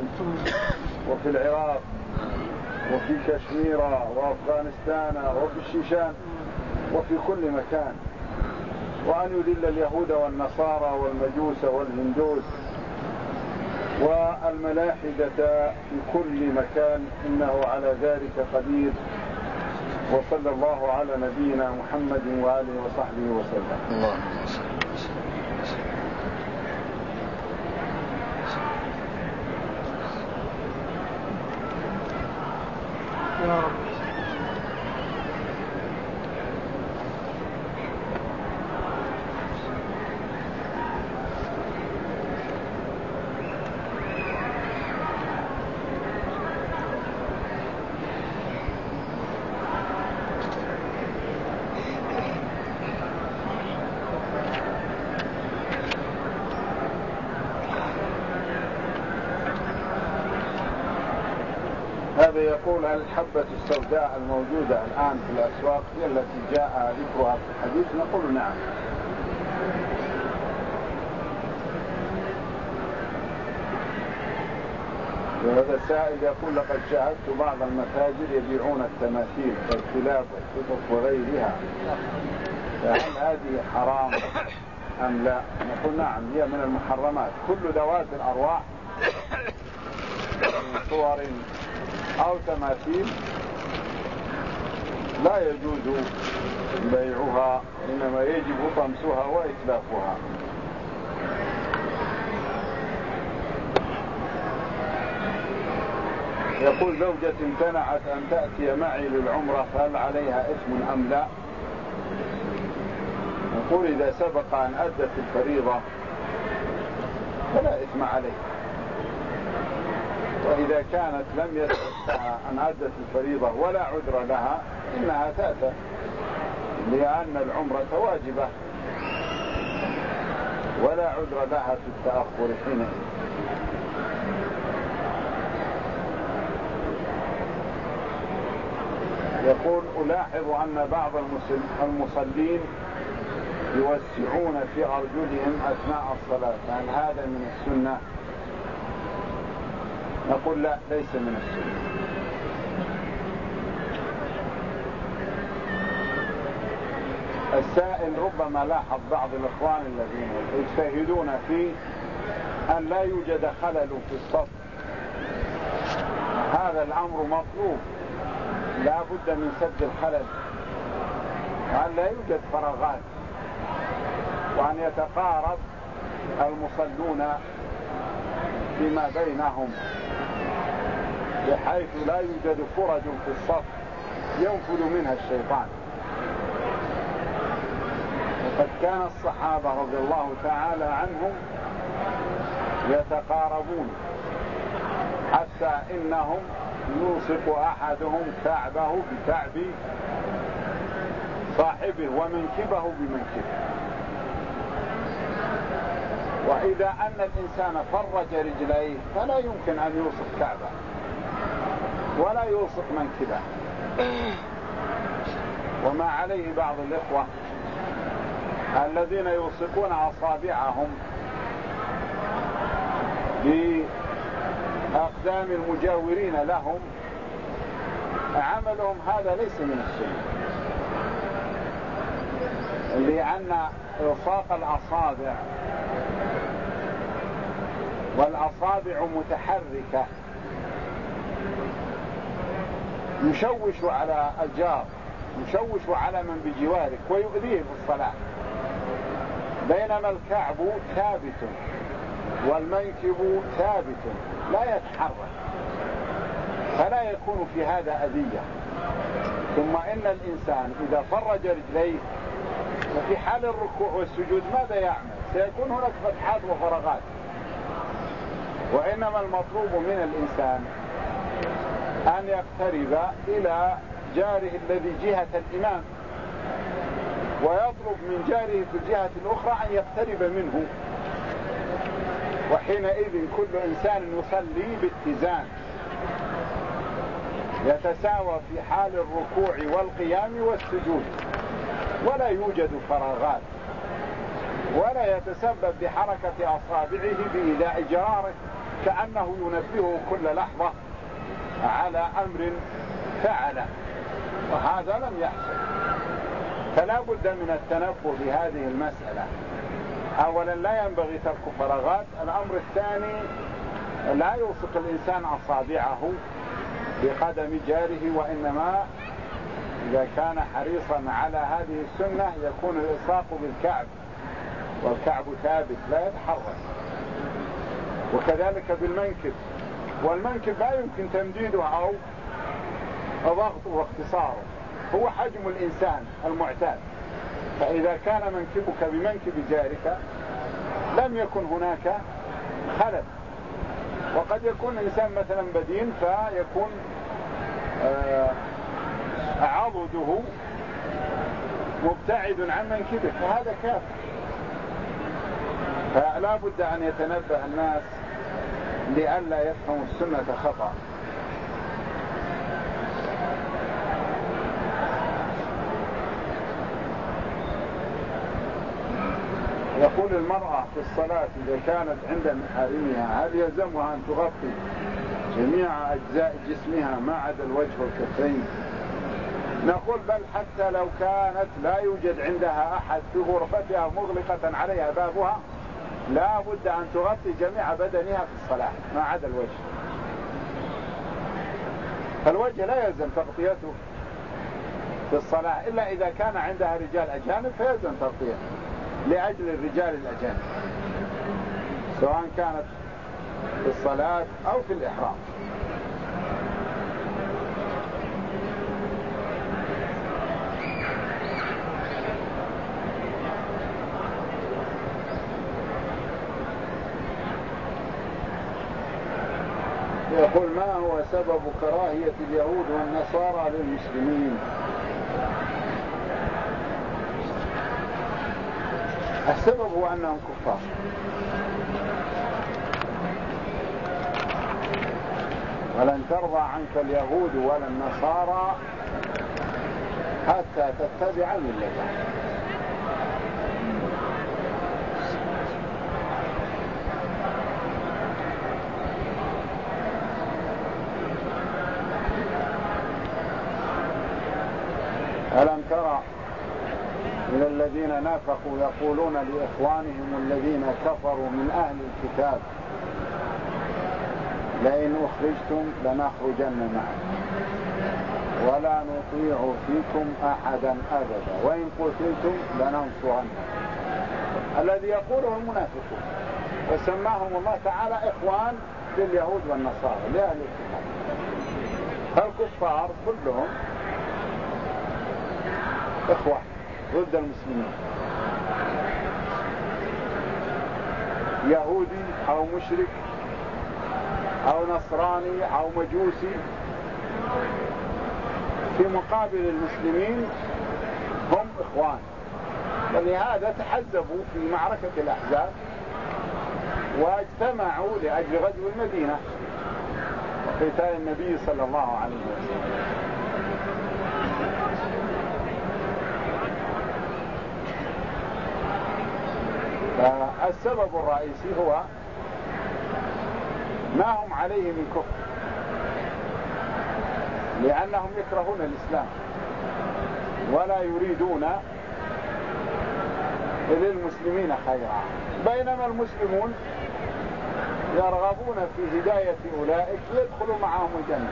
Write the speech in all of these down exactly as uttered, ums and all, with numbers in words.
وفي العراق وفي كشمير وأفغانستان وفي الشيشان وفي كل مكان، وأن يذل اليهود والنصارى والمجوس والهندوس والملاحدة في كل مكان، إنه على ذلك قدير. وصلى الله على نبينا محمد وآله وصحبه وسلم. الله يا رب. هذا يقول: هل الحبة السوداء الموجودة الآن في الأسواق هي التي جاء ذكرها في الحديث؟ نقول نعم. وهذا السائل يقول: لقد شاهدت بعض المتاجر يبيعون التماثيل والكلاب والقطط وغيرها، فهل هذه حرام أم لا؟ نقول نعم، هي من المحرمات. كل ذوات الأرواح من صور أو تماثيل لا يجوز بيعها، إنما يجب طمسها وإتلافها. يقول: زوجتي امتنعت أن تأتي معي للعمرة، فهل عليها إثم أم لا؟ نقول: إذا سبق أن أدت الفريضة فلا إثم عليها، وإذا كانت لم يسبقها أن أدت الفريضة ولا عذر لها إنها تأتى، لأن العمرة واجبة ولا عذر لها في التأخر حينئذ. يقول: ألاحظ أن بعض المصلين يوسعون في أرجلهم أثناء الصلاة، هل هذا من السنة؟ نقول: لا، ليس من السنة. السائل ربما لاحظ بعض الإخوان الذين يجتهدون في أن لا يوجد خلل في الصف. هذا الأمر مطلوب، لا بد من سد الخلل، وأن لا يوجد فراغات، وأن يتقارب المصلون فيما بينهم بحيث لا يوجد فرج في الصف ينفذ منها الشيطان. وقد كان الصحابة رضي الله تعالى عنهم يتقاربون حتى إنهم يلصق أحدهم كعبه بكعب صاحبه ومنكبه بمنكبه. وإذا أن الإنسان فرج رجليه فلا يمكن أن يلصق كعبه ولا يلصق منكبه. وما عليه بعض الإخوة الذين يلصقون أصابعهم بأقدام المجاورين لهم، عملهم هذا ليس من السنة، لأن إلصاق الأصابع والأصابع متحركة يشوش على الجار، يشوش على من بجوارك ويؤذيه في الصلاة، بينما الكعب ثابت والمنكب ثابت لا يتحرك، فلا يكون في هذا أذية. ثم إن الإنسان إذا فرج رجليه ففي حال الركوع والسجود ماذا يعمل؟ سيكون هناك فتحات وفراغات. وإنما المطلوب من الإنسان أن يقترب إلى جاره الذي جهة الإمام، ويطلب من جاره في الجهة الأخرى أن يقترب منه، وحينئذ كل إنسان يصلي باتزان يتساوى في حال الركوع والقيام والسجود، ولا يوجد فراغات، ولا يتسبب بحركة أصابعه بإيذاء جاره كأنه ينبهه كل لحظة على أمر فعله، وهذا لم يحصل. فلا بد من التنبه بهذه المسألة. أولا لا ينبغي ترك فراغات. الأمر الثاني لا يلصق الإنسان أصابعه بقدم جاره، وإنما إذا كان حريصا على هذه السنة يكون الإلصاق بالكعب، والكعب ثابت لا يتحرك. وكذلك بالمنكب، والمنكب لا يمكن تمديده أو ضغطه واختصاره، هو حجم الإنسان المعتاد. فإذا كان منكبك بمنكب جارك لم يكن هناك خلل. وقد يكون إنسان مثلا بدين فيكون عضده مبتعد عن منكبه، فهذا كافر. فلا بد أن يتنبه الناس لئلا يفهموا السنة خطأ. يقول المرأة في الصلاة إذا كانت عند محارمها هل يلزمها أن تغطي جميع أجزاء جسمها ما عدا الوجه والكفين؟ نقول بل حتى لو كانت لا يوجد عندها أحد في غرفتها مغلقة عليها بابها لا بد أن تغطي جميع بدنها في الصلاة ما عدا الوجه. فالوجه لا يلزم تغطيته في الصلاة إلا إذا كان عندها رجال أجانب فيلزم تغطيته لأجل الرجال الأجانب، سواء كانت في الصلاة أو في الإحرام. يقول ما هو سبب كراهية اليهود والنصارى للمسلمين؟ السبب هو أنهم كفار، ولن ترضى عنك اليهود ولا النصارى حتى تتبع ملتهم. ألم ترى من الذين نافقوا يقولون لإخوانهم الذين كفروا من أهل الكتاب لئن أخرجتم لنخرجن معكم ولا نطيع فيكم أحدا أبدا وإن قتلتم لننصرنكم. الذي يقوله المنافقون، وسماهم الله تعالى إخوان لليهود والنصارى لأهل الكتاب. فالكفار كلهم إخوة ضد المسلمين، يهودي أو مشرك أو نصراني أو مجوسي، في مقابل المسلمين هم إخوان. ولهذا تحزبوا في معركة الأحزاب واجتمعوا لأجل غزو المدينة وقتال النبي صلى الله عليه وسلم. فالسبب الرئيسي هو ما هم عليه من كفر، لأنهم يكرهون الإسلام ولا يريدون للمسلمين خيرا، بينما المسلمون يرغبون في هداية أولئك يدخلوا معهم الجنة.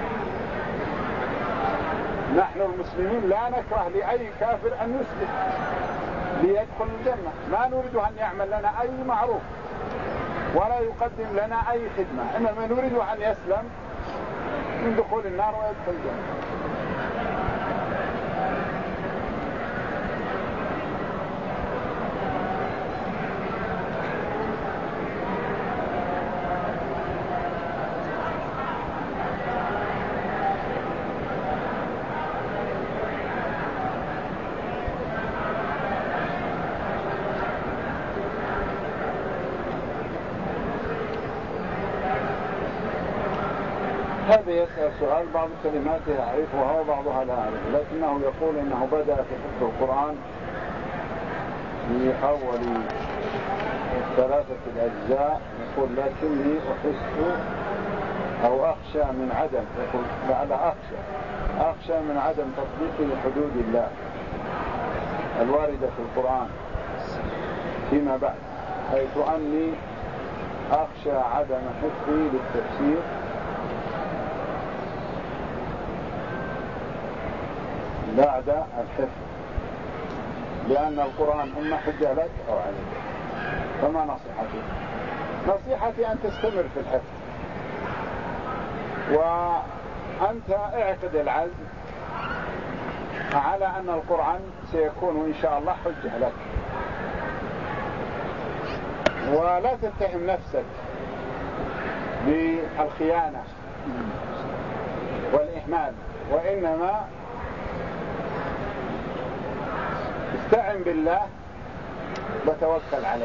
نحن المسلمين لا نكره لأي كافر أن يسلم ليدخل الجنة، ما نريد أن يعمل لنا أي معروف ولا يقدم لنا أي خدمة، إنما نريد أن يسلم من دخول النار ويدخل الجنة. هذا يسأل سؤال بعض كلماته أعرفها وبعضها لا أعرف، لكنه يقول إنه بدأ في حفظ القرآن في أول ثلاثة الأجزاء. يقول لكني أحس أو أخشى من عدم، يقول لعل أخشى أخشى من عدم تطبيق لحدود الله الواردة في القرآن فيما بعد، حيث أني أخشى عدم حفظي للتفسير بعد الحفظ، لأن القرآن إما حجة لك أو عليك. فما نصيحتي؟ نصيحتي أن تستمر في الحفظ، وأنت اعقد العزم على أن القرآن سيكون إن شاء الله حجة لك، ولا تتهم نفسك بالخيانة والإهمال، وإنما استعن بالله وتوكل عليه،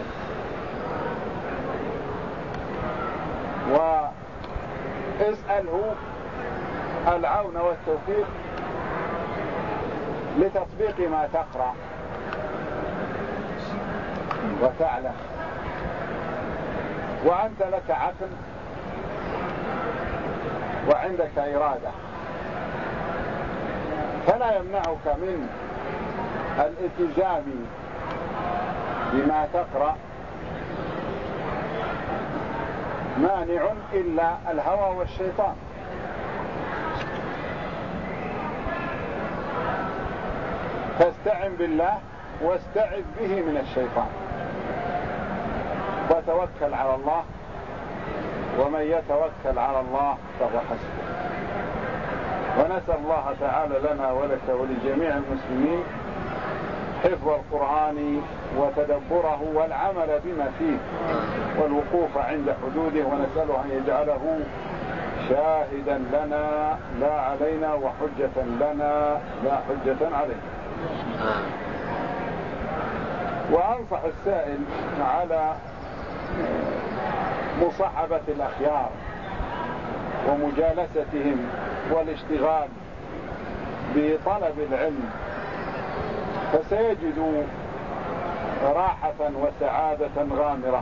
واسأله العون والتوفيق لتطبيق ما تقرأ وتعلم. وأنت لك عقل وعندك إرادة، فلا يمنعك من الالتزام بما تقرأ مانع إلا الهوى والشيطان. فاستعن بالله واستعذ به من الشيطان وتوكل على الله، ومن يتوكل على الله فهو حسبه. ونسأل الله تعالى لنا ولك ولجميع المسلمين حفظ القرآن وتدبره والعمل بما فيه والوقوف عند حدوده، ونسأله أن يجعله شاهدا لنا لا علينا، وحجة لنا لا حجة علينا. وأنصح السائل على مصاحبة الأخيار ومجالستهم والاشتغال بطلب العلم، فسيجد راحة وسعادة غامرة.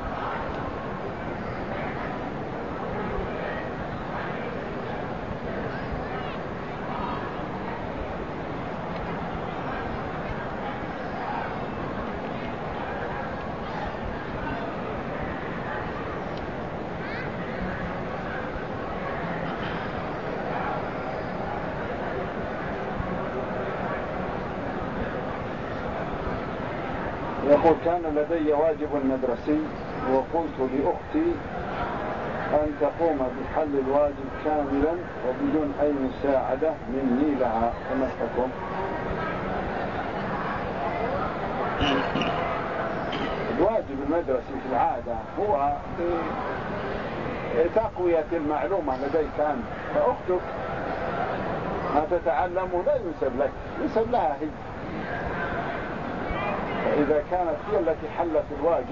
يقول كان لدي واجب مدرسي، وقلت لأختي أن تقوم بحل الواجب كاملا وبدون أي مساعدة مني لها، فما الحكم؟ الواجب المدرسي في العادة هو تقوية المعلومة لديك أنت، فأختك ما تتعلم لا ينسب لك، ينسب لها هي. فإذا كانت هي التي حلت الواجب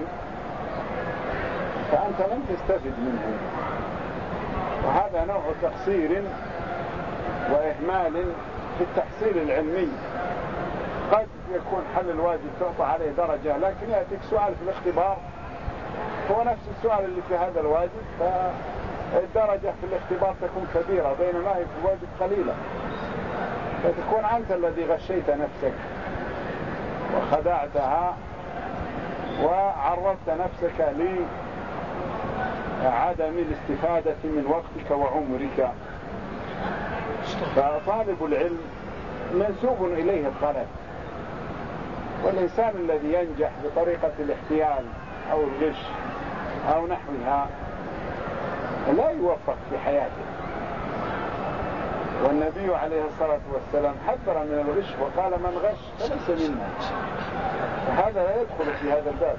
فأنت لم تستفد منه، وهذا نوع تقصير وإهمال في التحصيل العلمي. قد يكون حل الواجب تعطى عليه درجة، لكن يأتيك سؤال في الاختبار هو نفس السؤال اللي في هذا الواجب، فالدرجة في الاختبار تكون كبيرة بينما هي في الواجب قليلة، فتكون أنت الذي غشيت نفسك وخدعتها وعرضت نفسك لعدم الاستفادة من وقتك وعمرك. فطالب العلم منسوب إليه الطلب، والإنسان الذي ينجح بطريقة الاحتيال أو الغش أو نحوها لا يوفق في حياته. والنبي عليه الصلاة والسلام حذر من الغش وقال من غش فليس منا، وهذا لا يدخل في هذا الباب.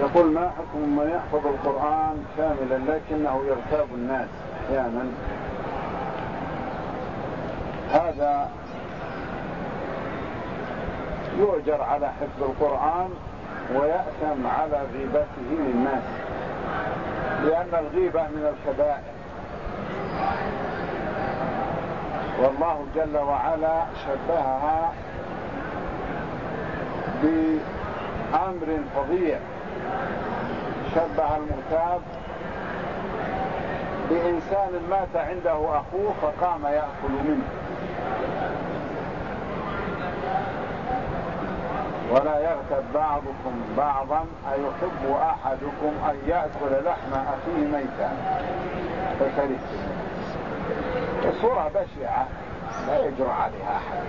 يقول ما حكم من يحفظ القرآن كاملا لكنه يغتاب الناس أحيانا؟ هذا يؤجر على حفظ القرآن ويأثم على غيبته للناس، لأن الغيبة من الكبائر، والله جل وعلا شبهها بأمر فظيع. شبه المغتاب بإنسان مات عنده أخوه فقام يأكل منه، ولا يغتب بعضكم بعضا أيحب أحدكم أن يأكل لحم أخيه ميتا فكرهتم. الصورة بشعة لا يجرؤ عليها أحد.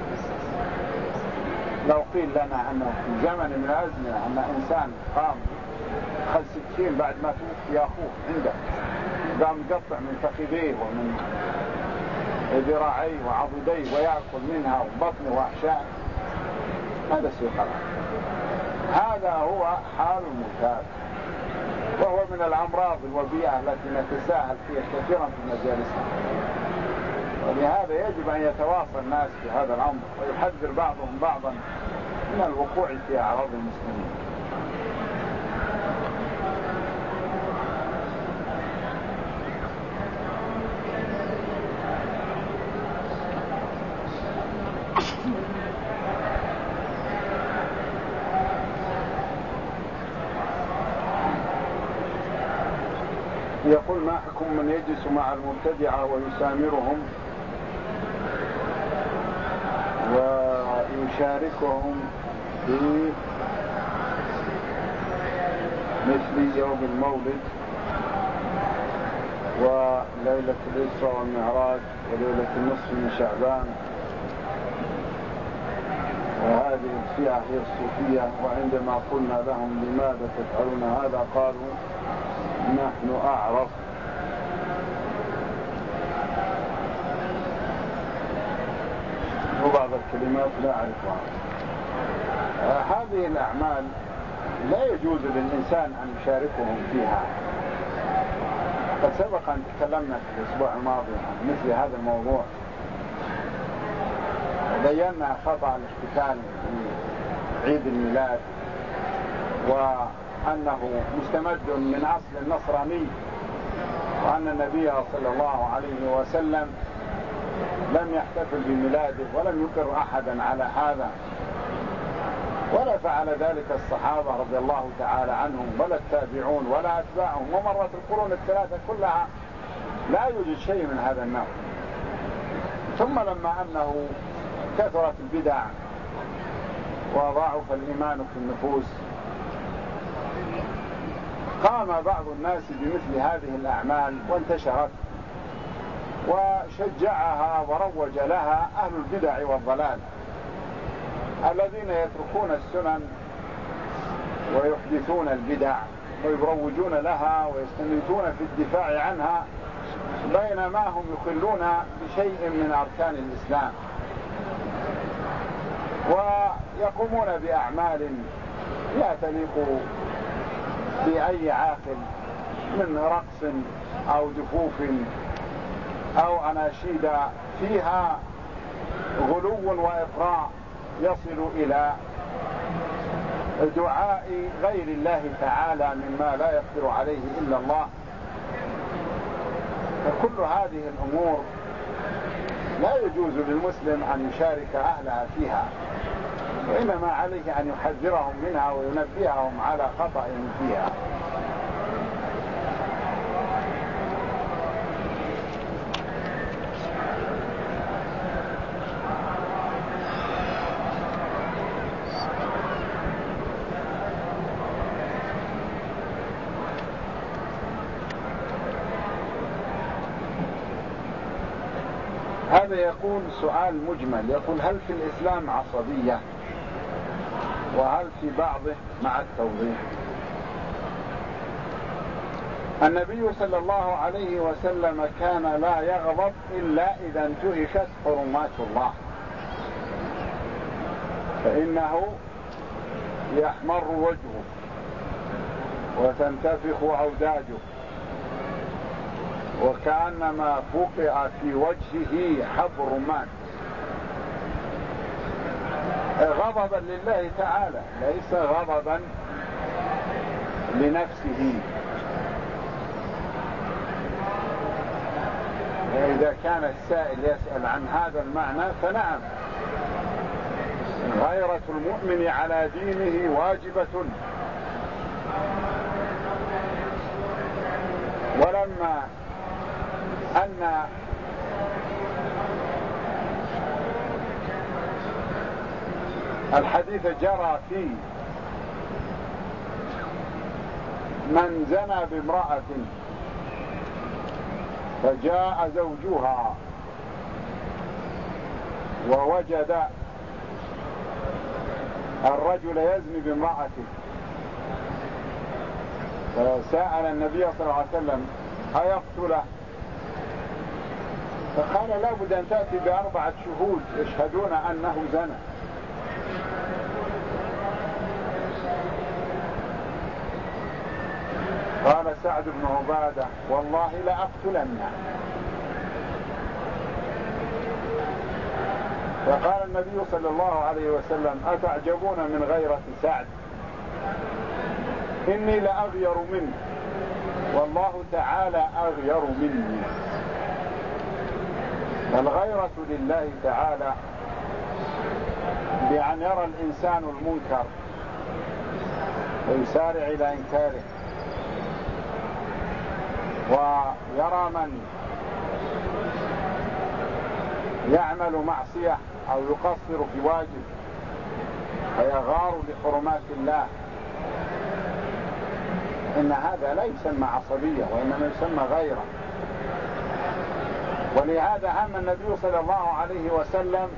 لو قيل لنا أنه في زمن من الأزمنة أن إنسان قام خذ سكين بعد ما توفي أخوه عنده، قام يقطع من فخذيه ومن ذراعيه وعضديه ويأكل منها وبطنه وأحشائه، هذا سيقرأ. هذا هو حال المغتاب، وهو من الأمراض الوبيئة التي نتساهل فيها كثيرا في مجالسنا، ولهذا يجب أن يتواصل الناس في هذا الأمر ويحذر بعضهم بعضا من الوقوع في أعراض المسلمين. يقول ما حكم من يجلس مع المبتدعة ويسامرهم ويشاركهم في مثل يوم المولد وليلة الإسراء والمعراج وليلة النصف من شعبان، وهذه الفئة هي الصوفية، وعندما قلنا لهم لماذا تفعلون هذا قالوا نحن أعرف. وبعض الكلمات لا أعرفها. آه هذه الأعمال لا يجوز للإنسان أن يشاركهم فيها. قد سبق أن تكلمنا في الأسبوع الماضي عن مثل هذا الموضوع، وبينا خطأ الاحتفال بعيد الميلاد، وأنه مستمد من أصل النصراني، وأن النبي صلى الله عليه وسلم لم يحتفل بميلاده ولم يقر أحدا على هذا، ولا فعل ذلك الصحابة رضي الله تعالى عنهم ولا التابعون ولا أتباعهم، ومرت القرون الثلاثة كلها لا يوجد شيء من هذا النوع. ثم لما أنه كثرت البدع وضعف الإيمان في النفوس، قام بعض الناس بمثل هذه الأعمال وانتشرت، وشجعها وروج لها أهل البدع والضلال الذين يتركون السنن ويحدثون البدع ويروجون لها ويستميتون في الدفاع عنها، بينما هم يخلون بشيء من أركان الإسلام ويقومون بأعمال لا تليق بأي عاقل من رقص أو دفوف أو أناشيد فيها غلو وإطراء يصل إلى دعاء غير الله تعالى مما لا يقدر عليه إلا الله. فكل هذه الأمور لا يجوز للمسلم أن يشارك أهلها فيها، وإنما عليه أن يحذرهم منها وينبههم على خطأهم فيها. هذا يقول سؤال مجمل، يقول هل في الإسلام عصبية، وهل في بعضه مع التوضيح؟ النبي صلى الله عليه وسلم كان لا يغضب إلا إذا انتهكت حرمات الله، فإنه يحمر وجهه وتنتفخ أوداجه وكأنما فقع في وجهه حب رمان، غضبا لله تعالى ليس غضبا لنفسه. وإذا كان السائل يسأل عن هذا المعنى فنعم، غيرة المؤمن على دينه واجبة. ولما أن الحديث جرى في من زنى بامرأة فجاء زوجها ووجد الرجل يزني بامرأته، فسأل النبي صلى الله عليه وسلم أيقتله؟ فقال لا بد أن تأتي بأربعة شهود يشهدون أنه زنى. قال سعد بن عبادة والله لأقتلنه. فقال النبي صلى الله عليه وسلم أتعجبون من غيرة سعد؟ إني لأغير منه والله تعالى أغير مني. الغيرة لله تعالى بأن يرى الإنسان المنكر ويسارع إلى إنكاره، ويرى من يعمل معصية أو يقصر في واجب فيغار لحرمات الله، إن هذا لا يسمى عصبية وإنما يسمى غيرة. ولهذا هم النبي صلى الله عليه وسلم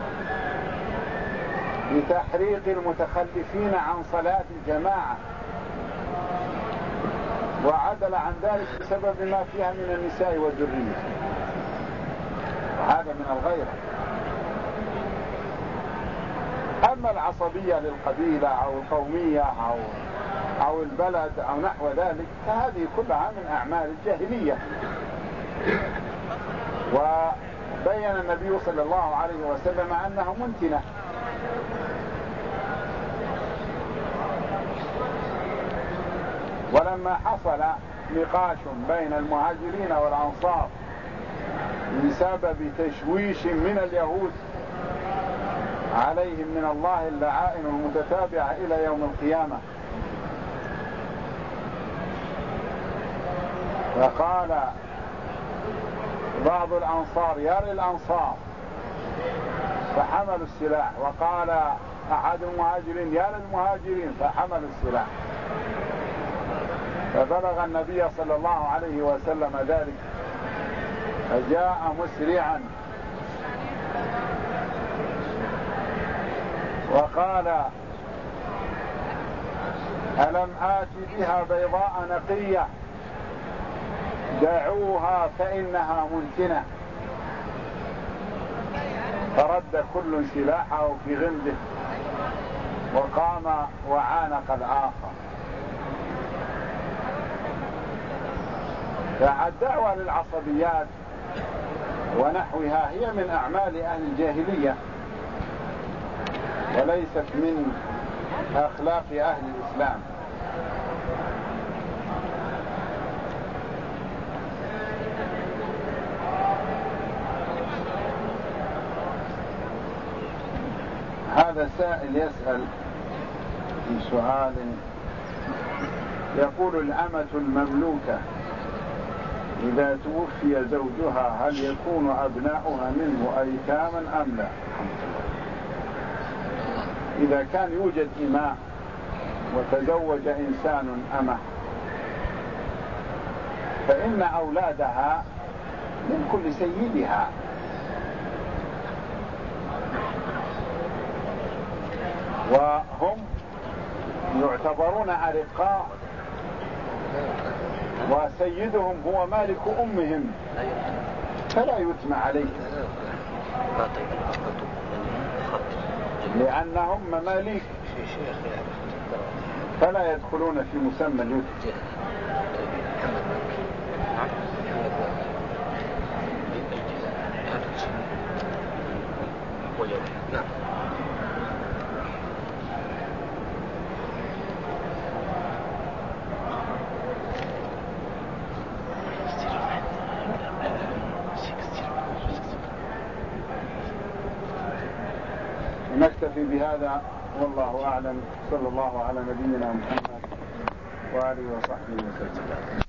بتحريق المتخلفين عن صلاة الجماعة، وعدل عن ذلك بسبب ما فيها من النساء والذرية، هذا من الغيرة. أما العصبية للقبيلة أو القومية أو أو البلد أو نحو ذلك فهذه كلها من أعمال الجاهلية. وبين النبي صلى الله عليه وسلم أنه منتنة. ولما حصل نقاش بين المهاجرين والأنصار بسبب تشويش من اليهود عليهم من الله اللعائن المتتابعة إلى يوم القيامة، فقال بعض الأنصار يا للأنصار فحملوا السلاح، وقال أحد المهاجرين يا للمهاجرين فحملوا السلاح. فبلغ النبي صلى الله عليه وسلم ذلك فجاء مسرعا وقال ألم آت بها بيضاء نقية دعوها فإنها منتنة. فرد كل سلاحه في غمده وقام وعانق الآخر. فالدعوة للعصبيات ونحوها هي من أعمال أهل الجاهلية وليست من أخلاق أهل الإسلام. هذا سائل يسأل في سؤال يقول الأمة المملوكة إذا توفي زوجها هل يكون أبناؤها منه أيتاما أم لا؟ إذا كان يوجد إماء وتزوج إنسان أمة فإن أولادها من كل سيدها، وهم يعتبرون أرقاء وسيدهم هو مالك أمهم فلا يتم عليه لأنهم مماليك. في شيخ يعرف القراءة فلا يدخلون في مسمى اليوتيوب. محمد مكي. نعم محمد مكي. نعم. نكتفي بهذا والله أعلم. صلى الله على نبينا محمد وآله وصحبه وسلم.